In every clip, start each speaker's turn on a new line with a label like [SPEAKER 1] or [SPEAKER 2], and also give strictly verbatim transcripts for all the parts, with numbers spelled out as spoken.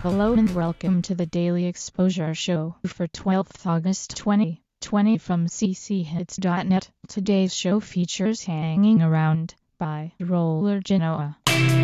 [SPEAKER 1] Hello and welcome to the Daily Exposure Show for twelfth of August twenty twenty from c c hits dot net. Today's show features Hanging Around by Roller Genoa.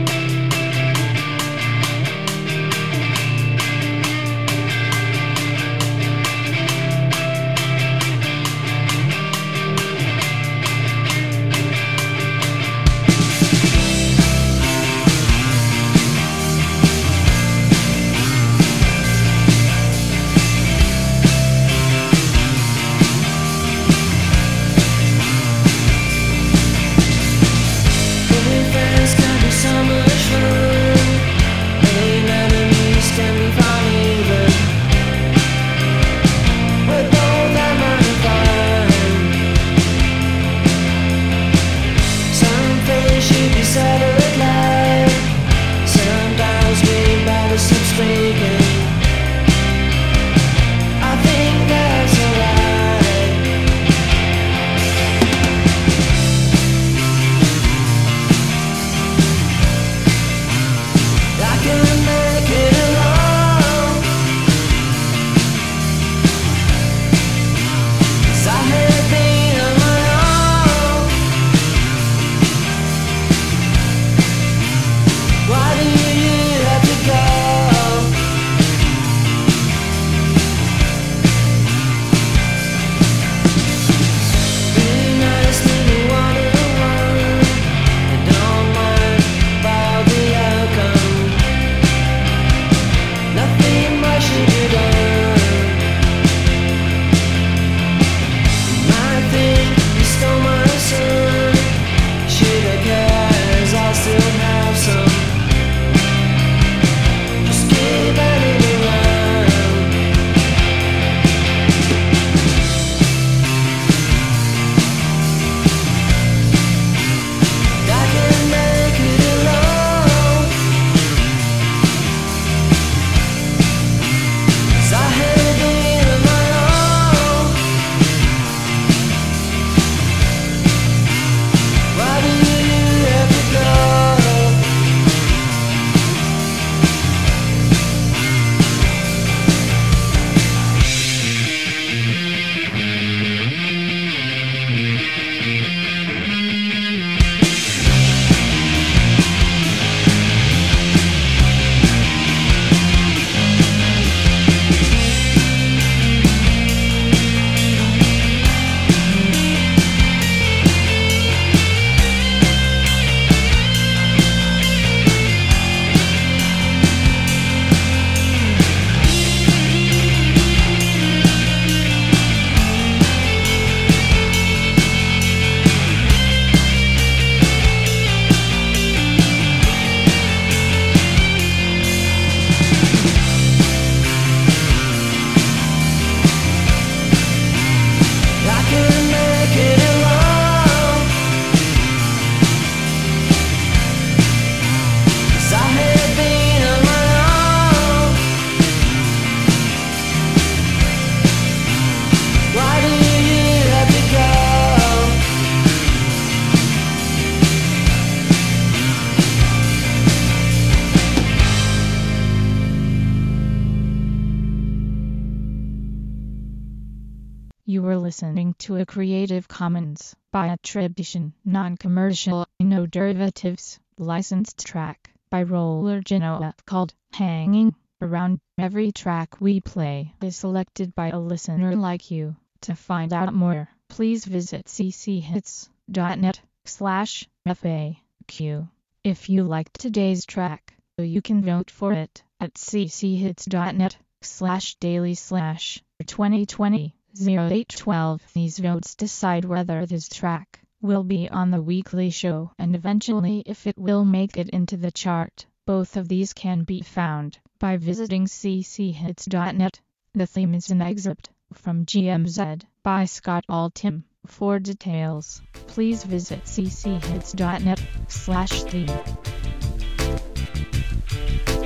[SPEAKER 1] You were listening to a Creative Commons by attribution, non-commercial, no derivatives, licensed track by Roller Genoa called Hanging Around. Every track we play is selected by a listener like you. To find out more, please visit c c hits dot net slash F A Q. If you liked today's track, you can vote for it at c c hits dot net slash daily slash twenty twenty. zero eight twelve. These votes decide whether this track will be on the weekly show and eventually if it will make it into the chart. Both of these can be found by visiting c c hits dot net. The theme is an excerpt from G M Z by Scott Altham. For details, please visit c c hits dot net slash theme.